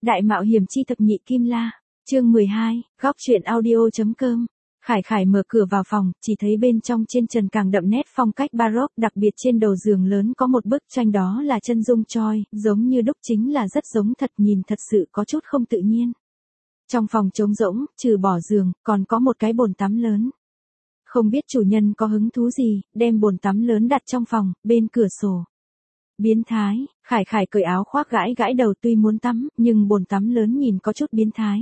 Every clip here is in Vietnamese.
Đại mạo hiểm chi thập nhị kim la. Chương 12, góc truyện audio.com. Khải Khải mở cửa vào phòng, chỉ thấy bên trong trên trần càng đậm nét phong cách baroque, đặc biệt trên đầu giường lớn có một bức tranh đó là chân dung Choi, giống như đúc, chính là rất giống thật, nhìn thật sự có chút không tự nhiên. Trong phòng trống rỗng, trừ bỏ giường, còn có một cái bồn tắm lớn. Không biết chủ nhân có hứng thú gì, đem bồn tắm lớn đặt trong phòng, bên cửa sổ. Biến thái, Khải Khải cởi áo khoác gãi gãi đầu, tuy muốn tắm, nhưng bồn tắm lớn nhìn có chút biến thái.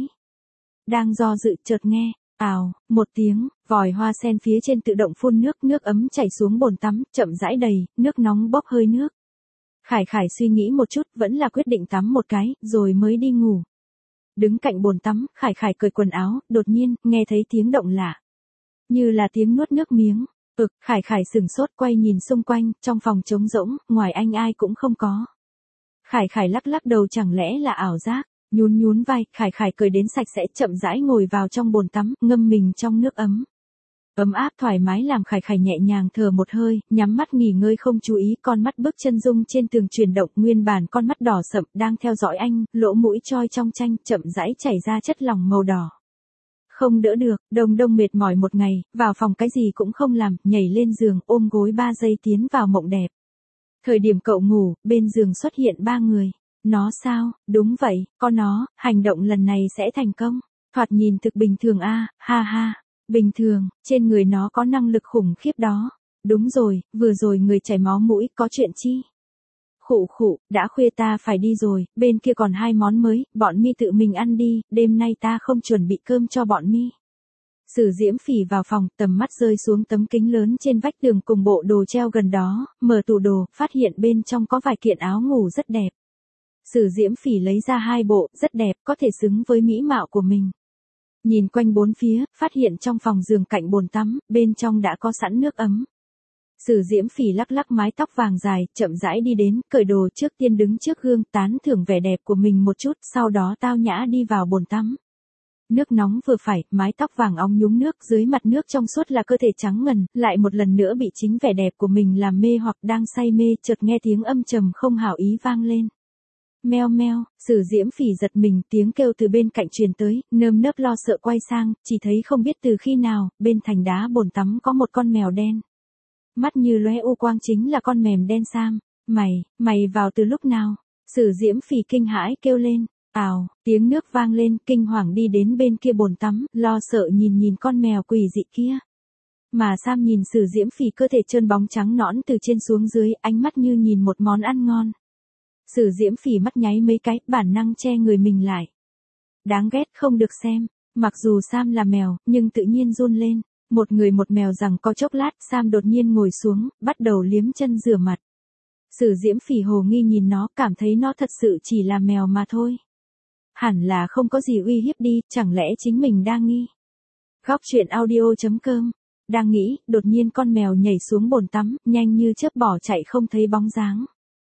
Đang do dự chợt nghe, ào, một tiếng, vòi hoa sen phía trên tự động phun nước, nước ấm chảy xuống bồn tắm, chậm rãi đầy, nước nóng bốc hơi nước. Khải Khải suy nghĩ một chút, vẫn là quyết định tắm một cái, rồi mới đi ngủ. Đứng cạnh bồn tắm, Khải Khải cởi quần áo, đột nhiên, nghe thấy tiếng động lạ. Như là tiếng nuốt nước miếng. Khải Khải sửng sốt quay nhìn xung quanh, trong phòng trống rỗng, ngoài anh ai cũng không có. Khải Khải lắc lắc đầu, chẳng lẽ là ảo giác, nhún nhún vai, Khải Khải cười đến sạch sẽ, chậm rãi ngồi vào trong bồn tắm, ngâm mình trong nước ấm. Ấm áp thoải mái làm Khải Khải nhẹ nhàng thở một hơi, nhắm mắt nghỉ ngơi không chú ý, con mắt bước chân dung trên tường chuyển động, nguyên bản con mắt đỏ sậm đang theo dõi anh, lỗ mũi Choi trong tranh chậm rãi chảy ra chất lỏng màu đỏ. Không đỡ được, Đông Đông mệt mỏi một ngày, vào phòng cái gì cũng không làm, nhảy lên giường, ôm gối 3 giây tiến vào mộng đẹp. Thời điểm cậu ngủ, bên giường xuất hiện 3 người. Nó sao, đúng vậy, có nó, hành động lần này sẽ thành công. Thoạt nhìn thực bình thường a, ha ha, bình thường, trên người nó có năng lực khủng khiếp đó. Đúng rồi, vừa rồi người chảy máu mũi, có chuyện chi? Khụ khụ, đã khuya ta phải đi rồi, bên kia còn 2 món mới, bọn mi tự mình ăn đi, đêm nay ta không chuẩn bị cơm cho bọn mi. Sử Diễm Phỉ vào phòng, tầm mắt rơi xuống tấm kính lớn trên vách tường cùng bộ đồ treo gần đó, mở tủ đồ, phát hiện bên trong có vài kiện áo ngủ rất đẹp. Sử Diễm Phỉ lấy ra 2 bộ, rất đẹp, có thể xứng với mỹ mạo của mình. Nhìn quanh bốn phía, phát hiện trong phòng giường cạnh bồn tắm, bên trong đã có sẵn nước ấm. Sử Diễm Phỉ lắc lắc mái tóc vàng dài, chậm rãi đi đến, cởi đồ, trước tiên đứng trước gương, tán thưởng vẻ đẹp của mình một chút, sau đó tao nhã đi vào bồn tắm. Nước nóng vừa phải, mái tóc vàng óng nhúng nước, dưới mặt nước trong suốt là cơ thể trắng ngần, lại một lần nữa bị chính vẻ đẹp của mình làm mê hoặc, đang say mê, chợt nghe tiếng âm trầm không hảo ý vang lên. Meo meo, Sử Diễm Phỉ giật mình, tiếng kêu từ bên cạnh truyền tới, nơm nớp lo sợ quay sang, chỉ thấy không biết từ khi nào, bên thành đá bồn tắm có một con mèo đen. Mắt như lóe u quang, chính là con mèm đen Sam. Mày vào từ lúc nào? Sử Diễm Phỉ kinh hãi kêu lên. Ào, tiếng nước vang lên, kinh hoàng đi đến bên kia bồn tắm, lo sợ nhìn con mèo quỷ dị kia. Mà Sam nhìn Sử Diễm Phỉ cơ thể trơn bóng trắng nõn từ trên xuống dưới, ánh mắt như nhìn một món ăn ngon. Sử Diễm Phỉ mắt nháy mấy cái, bản năng che người mình lại. Đáng ghét, không được xem. Mặc dù Sam là mèo, nhưng tự nhiên run lên. Một người một mèo rằng có chốc lát, Sam đột nhiên ngồi xuống, bắt đầu liếm chân rửa mặt. Sử Diễm Phỉ hồ nghi nhìn nó, cảm thấy nó thật sự chỉ là mèo mà thôi. Hẳn là không có gì uy hiếp đi, chẳng lẽ chính mình đang nghi. Góc truyện audio.com. Đang nghĩ, đột nhiên con mèo nhảy xuống bồn tắm, nhanh như chớp bỏ chạy không thấy bóng dáng.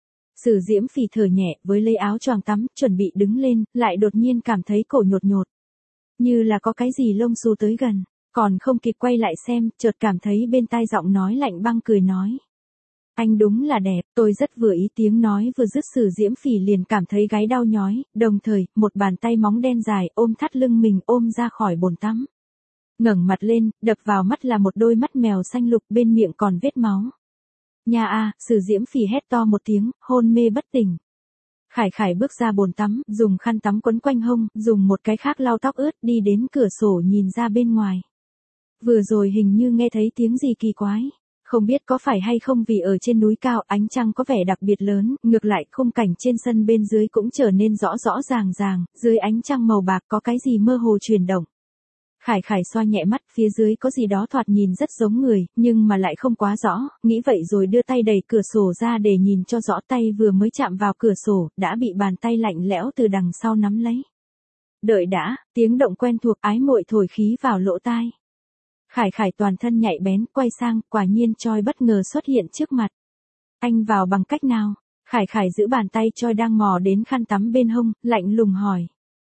Sử Diễm Phỉ thở nhẹ, với lấy áo choàng tắm, chuẩn bị đứng lên, lại đột nhiên cảm thấy cổ nhột nhột. Như là có cái gì lông xù tới gần. Còn không kịp quay lại xem, chợt cảm thấy bên tai giọng nói lạnh băng cười nói. Anh đúng là đẹp, tôi rất vừa ý. Tiếng nói vừa dứt, Sử Diễm Phỉ liền cảm thấy gáy đau nhói, đồng thời, một bàn tay móng đen dài ôm thắt lưng mình ôm ra khỏi bồn tắm. Ngẩng mặt lên, đập vào mắt là một đôi mắt mèo xanh lục, bên miệng còn vết máu. Nha a, Sử Diễm Phỉ hét to một tiếng, hôn mê bất tỉnh. Khải Khải bước ra bồn tắm, dùng khăn tắm quấn quanh hông, dùng một cái khác lau tóc ướt, đi đến cửa sổ nhìn ra bên ngoài. Vừa rồi hình như nghe thấy tiếng gì kỳ quái. Không biết có phải hay không vì ở trên núi cao, ánh trăng có vẻ đặc biệt lớn, ngược lại khung cảnh trên sân bên dưới cũng trở nên rõ rõ ràng ràng, dưới ánh trăng màu bạc có cái gì mơ hồ chuyển động. Khải Khải xoa nhẹ mắt, phía dưới có gì đó thoạt nhìn rất giống người, nhưng mà lại không quá rõ, nghĩ vậy rồi đưa tay đẩy cửa sổ ra để nhìn cho rõ, tay vừa mới chạm vào cửa sổ, đã bị bàn tay lạnh lẽo từ đằng sau nắm lấy. Đợi đã, tiếng động quen thuộc ái muội thổi khí vào lỗ tai. Khải Khải toàn thân nhạy bén, quay sang, quả nhiên Choi bất ngờ xuất hiện trước mặt. Anh vào bằng cách nào? Khải Khải giữ bàn tay Choi đang mò đến khăn tắm bên hông, lạnh lùng hỏi.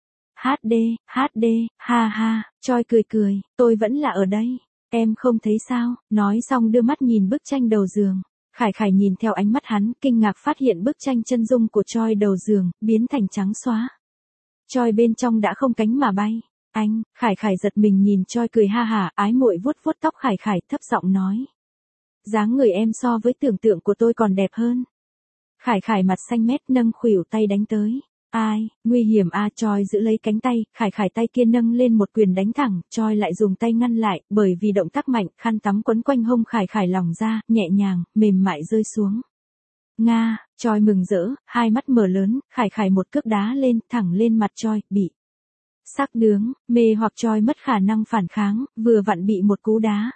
HD, ha ha, Choi cười cười, tôi vẫn là ở đây, em không thấy sao, nói xong đưa mắt nhìn bức tranh đầu giường. Khải Khải nhìn theo ánh mắt hắn, kinh ngạc phát hiện bức tranh chân dung của Choi đầu giường, biến thành trắng xóa. Choi bên trong đã không cánh mà bay. Anh, Khải Khải giật mình nhìn Choi cười ha hả, ái muội vuốt vuốt tóc Khải Khải thấp giọng nói. Dáng người em so với tưởng tượng của tôi còn đẹp hơn. Khải Khải mặt xanh mét nâng khuỷu tay đánh tới. Ai, nguy hiểm a. Choi giữ lấy cánh tay, Khải Khải tay kia nâng lên một quyền đánh thẳng, Choi lại dùng tay ngăn lại, bởi vì động tác mạnh, khăn tắm quấn quanh hông Khải Khải lỏng ra, nhẹ nhàng, mềm mại rơi xuống. Nga, Choi mừng rỡ, hai mắt mở lớn, Khải Khải một cước đá lên, thẳng lên mặt Choi, bị sắc nướng, mê hoặc Choi mất khả năng phản kháng, vừa vặn bị một cú đá.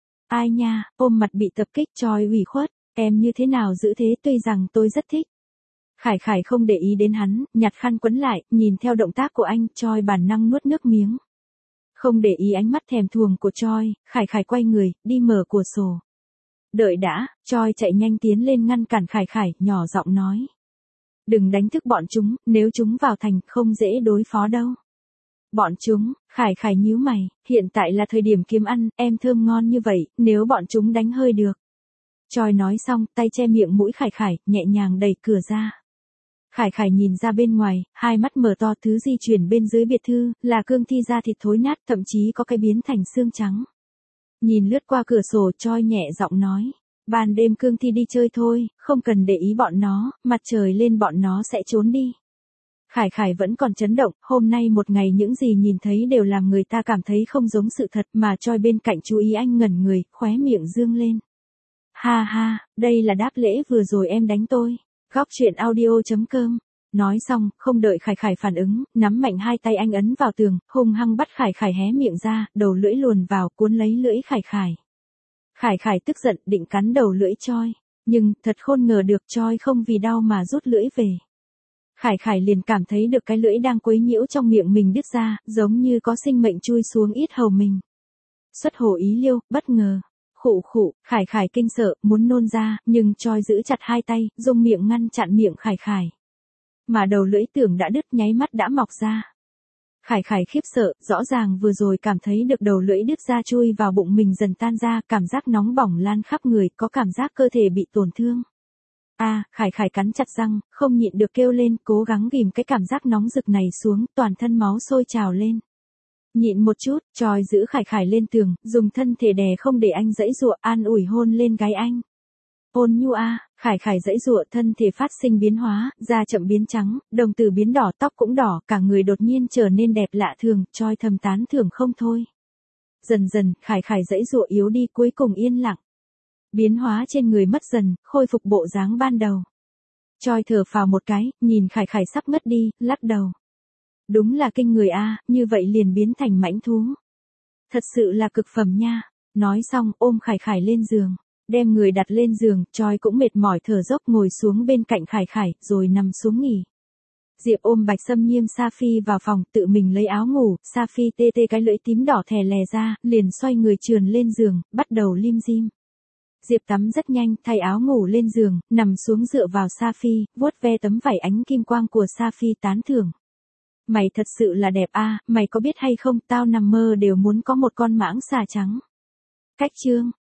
Ai nha, ôm mặt bị tập kích Choi ủy khuất, em như thế nào giữ thế, tuy rằng tôi rất thích. Khải Khải không để ý đến hắn, nhặt khăn quấn lại, nhìn theo động tác của anh, Choi bản năng nuốt nước miếng. Không để ý ánh mắt thèm thuồng của Choi, Khải Khải quay người, đi mở cửa sổ. Đợi đã, Choi chạy nhanh tiến lên ngăn cản Khải Khải, nhỏ giọng nói. Đừng đánh thức bọn chúng, nếu chúng vào thành, không dễ đối phó đâu. Bọn chúng, Khải Khải nhíu mày, hiện tại là thời điểm kiếm ăn, em thơm ngon như vậy, nếu bọn chúng đánh hơi được. Choi nói xong, tay che miệng mũi Khải Khải, nhẹ nhàng đẩy cửa ra. Khải Khải nhìn ra bên ngoài, hai mắt mở to, thứ di chuyển bên dưới biệt thự, là cương thi da thịt thối nát, thậm chí có cái biến thành xương trắng. Nhìn lướt qua cửa sổ, Choi nhẹ giọng nói. Ban đêm cương thi đi chơi thôi, không cần để ý bọn nó, mặt trời lên bọn nó sẽ trốn đi. Khải Khải vẫn còn chấn động, hôm nay một ngày những gì nhìn thấy đều làm người ta cảm thấy không giống sự thật, mà Choi bên cạnh chú ý anh ngẩn người, khóe miệng dương lên. Ha ha, đây là đáp lễ vừa rồi em đánh tôi. Góc truyện audio.com. Nói xong, không đợi Khải Khải phản ứng, nắm mạnh hai tay anh ấn vào tường, hung hăng bắt Khải Khải hé miệng ra, đầu lưỡi luồn vào, cuốn lấy lưỡi Khải Khải. Khải Khải tức giận, định cắn đầu lưỡi Choi, nhưng thật khôn ngờ được Choi không vì đau mà rút lưỡi về. Khải Khải liền cảm thấy được cái lưỡi đang quấy nhiễu trong miệng mình đứt ra, giống như có sinh mệnh chui xuống yết hầu mình. Xuất hồ ý liêu, bất ngờ. Khụ khụ, Khải Khải kinh sợ, muốn nôn ra, nhưng Choi giữ chặt hai tay, dùng miệng ngăn chặn miệng Khải Khải. Mà đầu lưỡi tưởng đã đứt, nháy mắt đã mọc ra. Khải Khải khiếp sợ, rõ ràng vừa rồi cảm thấy được đầu lưỡi đứt ra chui vào bụng mình dần tan ra, cảm giác nóng bỏng lan khắp người, có cảm giác cơ thể bị tổn thương. Khải Khải cắn chặt răng, không nhịn được kêu lên, cố gắng ghìm cái cảm giác nóng rực này xuống, toàn thân máu sôi trào lên. Nhịn một chút, Choi giữ Khải Khải lên tường, dùng thân thể đè không để anh giãy giụa, an ủi hôn lên gáy anh. Ôn nhu Khải Khải giãy giụa, thân thể phát sinh biến hóa, da chậm biến trắng, đồng tử biến đỏ, tóc cũng đỏ, cả người đột nhiên trở nên đẹp lạ thường, Choi thầm tán thưởng không thôi. Dần dần, Khải Khải giãy giụa yếu đi, cuối cùng yên lặng. Biến hóa trên người mất dần, khôi phục bộ dáng ban đầu. Choi thở phào một cái, nhìn Khải Khải sắp ngất đi, lắc đầu. Đúng là kinh người như vậy liền biến thành mãnh thú. Thật sự là cực phẩm nha. Nói xong, ôm Khải Khải lên giường. Đem người đặt lên giường, Choi cũng mệt mỏi thở dốc ngồi xuống bên cạnh Khải Khải, rồi nằm xuống nghỉ. Diệp ôm Bạch Sâm Nhiêm Safi vào phòng, tự mình lấy áo ngủ, Safi tê tê cái lưỡi tím đỏ thè lè ra, liền xoay người trườn lên giường, bắt đầu lim dim. Diệp tắm rất nhanh, thay áo ngủ lên giường, nằm xuống dựa vào Safi, vuốt ve tấm vải ánh kim quang của Safi tán thưởng. Mày thật sự là đẹp mày có biết hay không, tao nằm mơ đều muốn có một con mãng xà trắng. Cách chương.